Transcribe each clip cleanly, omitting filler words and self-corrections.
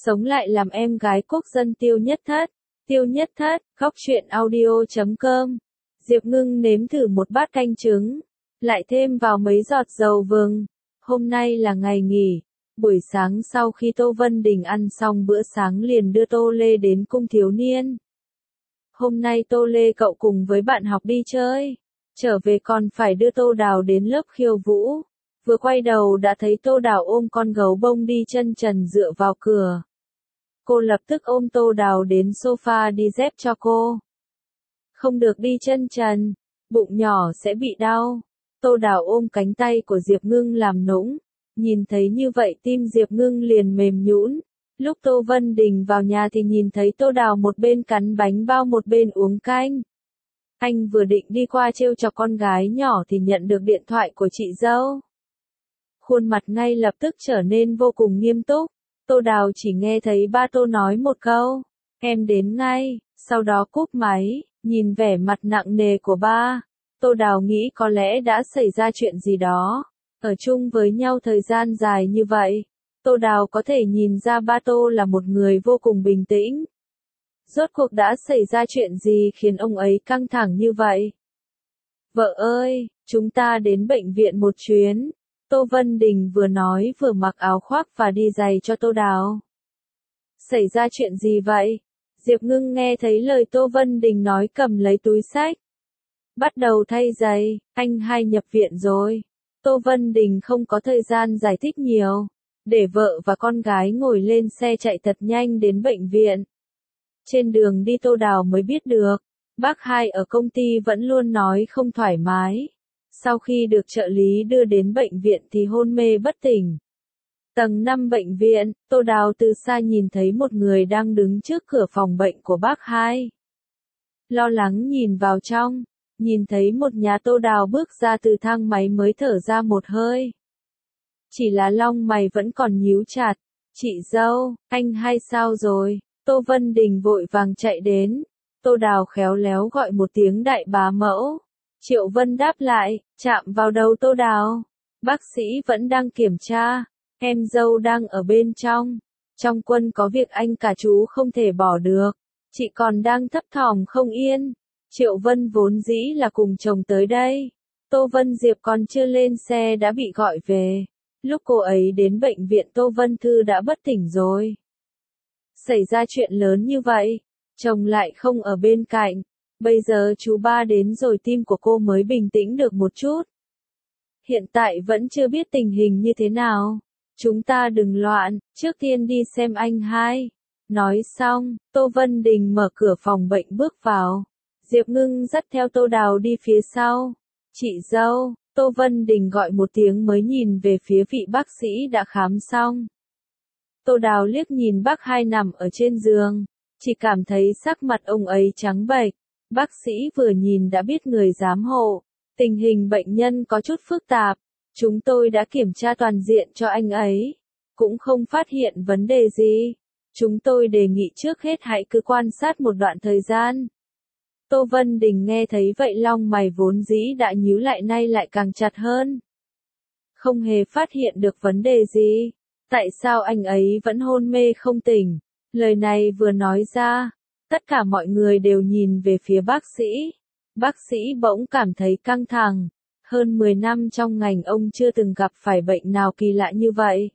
sống lại làm em gái quốc dân Tiêu Nhất Thất. Tiêu Nhất Thất, góc truyện audio.com. Diệp Ngưng nếm thử một bát canh trứng, lại thêm vào mấy giọt dầu vừng. Hôm nay là ngày nghỉ. Buổi sáng sau khi Tô Vân Đình ăn xong bữa sáng liền đưa Tô Lê đến cung thiếu niên. Hôm nay Tô Lê cậu cùng với bạn học đi chơi. Trở về còn phải đưa Tô Đào đến lớp khiêu vũ. Vừa quay đầu đã thấy Tô Đào ôm con gấu bông đi chân trần dựa vào cửa. Cô lập tức ôm Tô Đào đến sofa đi dép cho cô. Không được đi chân trần, bụng nhỏ sẽ bị đau. Tô Đào ôm cánh tay của Diệp Ngưng làm nũng. Nhìn thấy như vậy tim Diệp Ngưng liền mềm nhũn. Lúc Tô Vân Đình vào nhà thì nhìn thấy Tô Đào một bên cắn bánh bao một bên uống canh. Anh vừa định đi qua trêu chọc con gái nhỏ thì nhận được điện thoại của chị dâu. Khuôn mặt ngay lập tức trở nên vô cùng nghiêm túc. Tô Đào chỉ nghe thấy ba Tô nói một câu, em đến ngay, sau đó cúp máy, nhìn vẻ mặt nặng nề của ba. Tô Đào nghĩ có lẽ đã xảy ra chuyện gì đó. Ở chung với nhau thời gian dài như vậy, Tô Đào có thể nhìn ra ba Tô là một người vô cùng bình tĩnh. Rốt cuộc đã xảy ra chuyện gì khiến ông ấy căng thẳng như vậy? Vợ ơi, chúng ta đến bệnh viện một chuyến. Tô Vân Đình vừa nói vừa mặc áo khoác và đi giày cho Tô Đào. Xảy ra chuyện gì vậy? Diệp Ngưng nghe thấy lời Tô Vân Đình nói cầm lấy túi xách. Bắt đầu thay giày, anh hai nhập viện rồi. Tô Vân Đình không có thời gian giải thích nhiều. Để vợ và con gái ngồi lên xe chạy thật nhanh đến bệnh viện. Trên đường đi Tô Đào mới biết được, bác hai ở công ty vẫn luôn nói không thoải mái. Sau khi được trợ lý đưa đến bệnh viện thì hôn mê bất tỉnh. Tầng 5 bệnh viện, Tô Đào từ xa nhìn thấy một người đang đứng trước cửa phòng bệnh của bác hai. Lo lắng nhìn vào trong, nhìn thấy một nhà Tô Đào bước ra từ thang máy mới thở ra một hơi. Chỉ là lông mày vẫn còn nhíu chặt. Chị dâu, anh hai sao rồi? Tô Vân Đình vội vàng chạy đến. Tô Đào khéo léo gọi một tiếng đại bá mẫu. Triệu Vân đáp lại, chạm vào đầu Tô Đào. Bác sĩ vẫn đang kiểm tra. Em dâu đang ở bên trong. Trong quân có việc anh cả chú không thể bỏ được. Chị còn đang thấp thỏm không yên. Triệu Vân vốn dĩ là cùng chồng tới đây. Tô Vân Diệp còn chưa lên xe đã bị gọi về. Lúc cô ấy đến bệnh viện Tô Vân Thư đã bất tỉnh rồi. Xảy ra chuyện lớn như vậy, chồng lại không ở bên cạnh. Bây giờ chú ba đến rồi tim của cô mới bình tĩnh được một chút. Hiện tại vẫn chưa biết tình hình như thế nào. Chúng ta đừng loạn, trước tiên đi xem anh hai. Nói xong, Tô Vân Đình mở cửa phòng bệnh bước vào. Diệp Ngưng dắt theo Tô Đào đi phía sau. Chị dâu, Tô Vân Đình gọi một tiếng mới nhìn về phía vị bác sĩ đã khám xong. Tô Đào liếc nhìn bác hai nằm ở trên giường, chỉ cảm thấy sắc mặt ông ấy trắng bệch. Bác sĩ vừa nhìn đã biết người giám hộ. Tình hình bệnh nhân có chút phức tạp. Chúng tôi đã kiểm tra toàn diện cho anh ấy. Cũng không phát hiện vấn đề gì. Chúng tôi đề nghị trước hết hãy cứ quan sát một đoạn thời gian. Tô Vân Đình nghe thấy vậy lông mày vốn dĩ đã nhíu lại nay lại càng chặt hơn. Không hề phát hiện được vấn đề gì. Tại sao anh ấy vẫn hôn mê không tỉnh? Lời này vừa nói ra, tất cả mọi người đều nhìn về phía bác sĩ. Bác sĩ bỗng cảm thấy căng thẳng. Hơn 10 năm trong ngành ông chưa từng gặp phải bệnh nào kỳ lạ như vậy.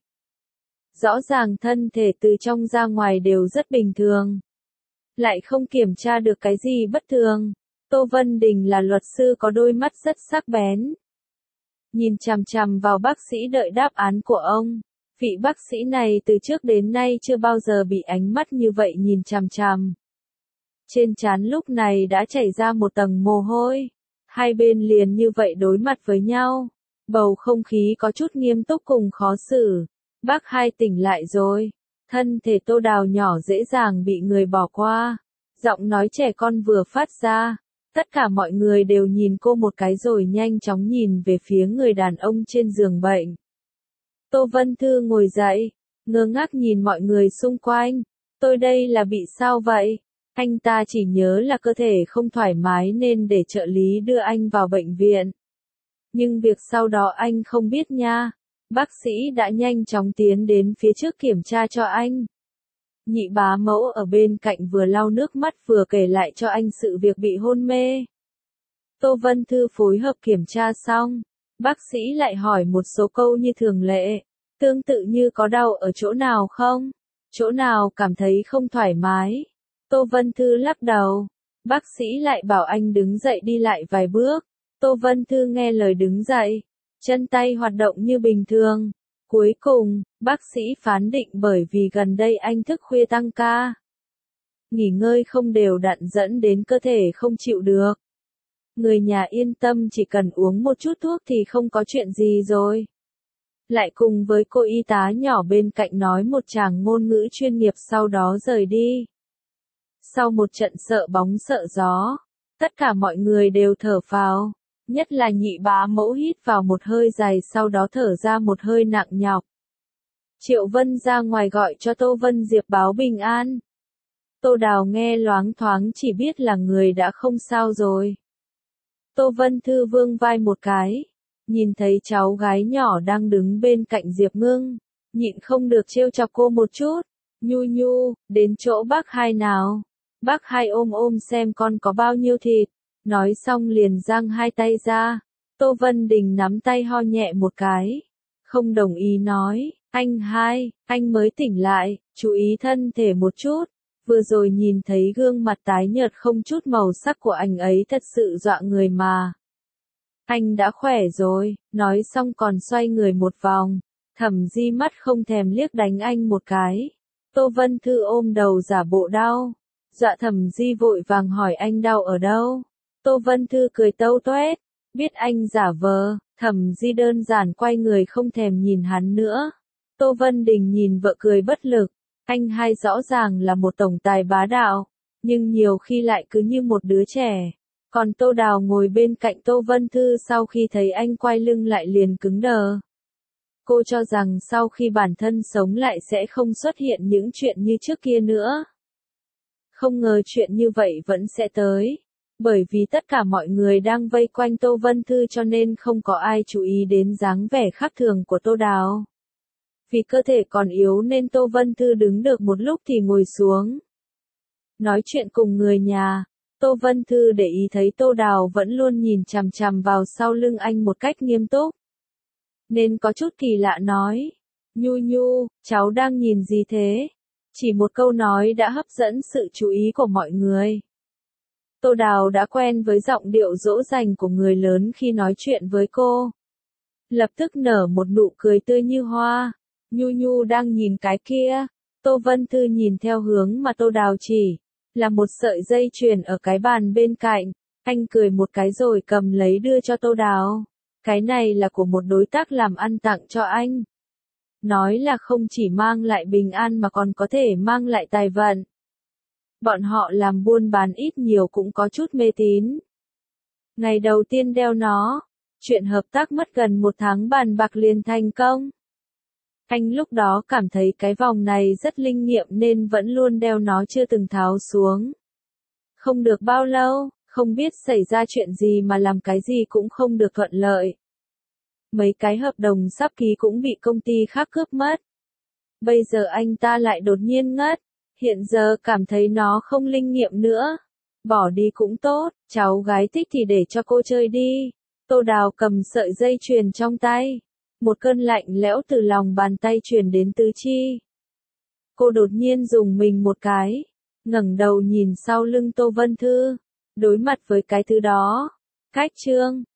Rõ ràng thân thể từ trong ra ngoài đều rất bình thường. Lại không kiểm tra được cái gì bất thường. Tô Vân Đình là luật sư có đôi mắt rất sắc bén. Nhìn chằm chằm vào bác sĩ đợi đáp án của ông. Vị bác sĩ này từ trước đến nay chưa bao giờ bị ánh mắt như vậy nhìn chằm chằm. Trên trán lúc này đã chảy ra một tầng mồ hôi. Hai bên liền như vậy đối mặt với nhau. Bầu không khí có chút nghiêm túc cùng khó xử. Bác hai tỉnh lại rồi. Thân thể Tô Đào nhỏ dễ dàng bị người bỏ qua. Giọng nói trẻ con vừa phát ra. Tất cả mọi người đều nhìn cô một cái rồi nhanh chóng nhìn về phía người đàn ông trên giường bệnh. Tô Vân Thư ngồi dậy, ngơ ngác nhìn mọi người xung quanh. Tôi đây là bị sao vậy? Anh ta chỉ nhớ là cơ thể không thoải mái nên để trợ lý đưa anh vào bệnh viện. Nhưng việc sau đó anh không biết nha. Bác sĩ đã nhanh chóng tiến đến phía trước kiểm tra cho anh. Nhị bá mẫu ở bên cạnh vừa lau nước mắt vừa kể lại cho anh sự việc bị hôn mê. Tô Vân Thư phối hợp kiểm tra xong, bác sĩ lại hỏi một số câu như thường lệ, tương tự như có đau ở chỗ nào không? Chỗ nào cảm thấy không thoải mái? Tô Vân Thư lắc đầu. Bác sĩ lại bảo anh đứng dậy đi lại vài bước. Tô Vân Thư nghe lời đứng dậy, chân tay hoạt động như bình thường. Cuối cùng, bác sĩ phán định bởi vì gần đây anh thức khuya tăng ca, nghỉ ngơi không đều đặn dẫn đến cơ thể không chịu được. Người nhà yên tâm, chỉ cần uống một chút thuốc thì không có chuyện gì rồi. Lại cùng với cô y tá nhỏ bên cạnh nói một tràng ngôn ngữ chuyên nghiệp sau đó rời đi. Sau một trận sợ bóng sợ gió, tất cả mọi người đều thở phào, nhất là nhị bá mẫu hít vào một hơi dài sau đó thở ra một hơi nặng nhọc. Triệu Vân ra ngoài gọi cho Tô Vân Diệp báo bình an. Tô Đào nghe loáng thoáng chỉ biết là người đã không sao rồi. Tô Vân Thư vương vai một cái, nhìn thấy cháu gái nhỏ đang đứng bên cạnh Diệp Ngưng, nhịn không được trêu chọc cô một chút. Nhu Nhu, đến chỗ bác Hai nào. Bác Hai ôm ôm xem con có bao nhiêu thịt. Nói xong liền giang hai tay ra. Tô Vân Đình nắm tay ho nhẹ một cái. Không đồng ý nói, anh Hai, anh mới tỉnh lại, chú ý thân thể một chút. Vừa rồi nhìn thấy gương mặt tái nhợt không chút màu sắc của anh ấy thật sự dọa người mà. Anh đã khỏe rồi, nói xong còn xoay người một vòng. Thẩm Di mắt không thèm liếc đánh anh một cái. Tô Vân Thư ôm đầu giả bộ đau. Dọa Thẩm Di vội vàng hỏi anh đau ở đâu. Tô Vân Thư cười tâu toét, biết anh giả vờ. Thẩm Di đơn giản quay người không thèm nhìn hắn nữa. Tô Vân Đình nhìn vợ cười bất lực. Anh Hai rõ ràng là một tổng tài bá đạo, nhưng nhiều khi lại cứ như một đứa trẻ. Còn Tô Đào ngồi bên cạnh Tô Vân Thư sau khi thấy anh quay lưng lại liền cứng đờ. Cô cho rằng sau khi bản thân sống lại sẽ không xuất hiện những chuyện như trước kia nữa. Không ngờ chuyện như vậy vẫn sẽ tới. Bởi vì tất cả mọi người đang vây quanh Tô Vân Thư cho nên không có ai chú ý đến dáng vẻ khác thường của Tô Đào. Vì cơ thể còn yếu nên Tô Vân Thư đứng được một lúc thì ngồi xuống. Nói chuyện cùng người nhà, Tô Vân Thư để ý thấy Tô Đào vẫn luôn nhìn chằm chằm vào sau lưng anh một cách nghiêm túc. Nên có chút kỳ lạ nói, Nhu Nhu, cháu đang nhìn gì thế? Chỉ một câu nói đã hấp dẫn sự chú ý của mọi người. Tô Đào đã quen với giọng điệu dỗ dành của người lớn khi nói chuyện với cô. Lập tức nở một nụ cười tươi như hoa. Nhu Nhu đang nhìn cái kia. Tô Vân Thư nhìn theo hướng mà Tô Đào chỉ, là một sợi dây chuyền ở cái bàn bên cạnh. Anh cười một cái rồi cầm lấy đưa cho Tô Đào. Cái này là của một đối tác làm ăn tặng cho anh. Nói là không chỉ mang lại bình an mà còn có thể mang lại tài vận. Bọn họ làm buôn bán ít nhiều cũng có chút mê tín. Ngày đầu tiên đeo nó, chuyện hợp tác mất gần 1 tháng bàn bạc liền thành công. Anh lúc đó cảm thấy cái vòng này rất linh nghiệm nên vẫn luôn đeo nó chưa từng tháo xuống. Không được bao lâu, không biết xảy ra chuyện gì mà làm cái gì cũng không được thuận lợi. Mấy cái hợp đồng sắp ký cũng bị công ty khác cướp mất. Bây giờ anh ta lại đột nhiên ngất. Hiện giờ cảm thấy nó không linh nghiệm nữa. Bỏ đi cũng tốt, cháu gái thích thì để cho cô chơi đi. Tô Đào cầm sợi dây chuyền trong tay. Một cơn lạnh lẽo từ lòng bàn tay truyền đến tứ chi. Cô đột nhiên dùng mình một cái. Ngẩng đầu nhìn sau lưng Tô Vân Thư. Đối mặt với cái thứ đó. Cách trương,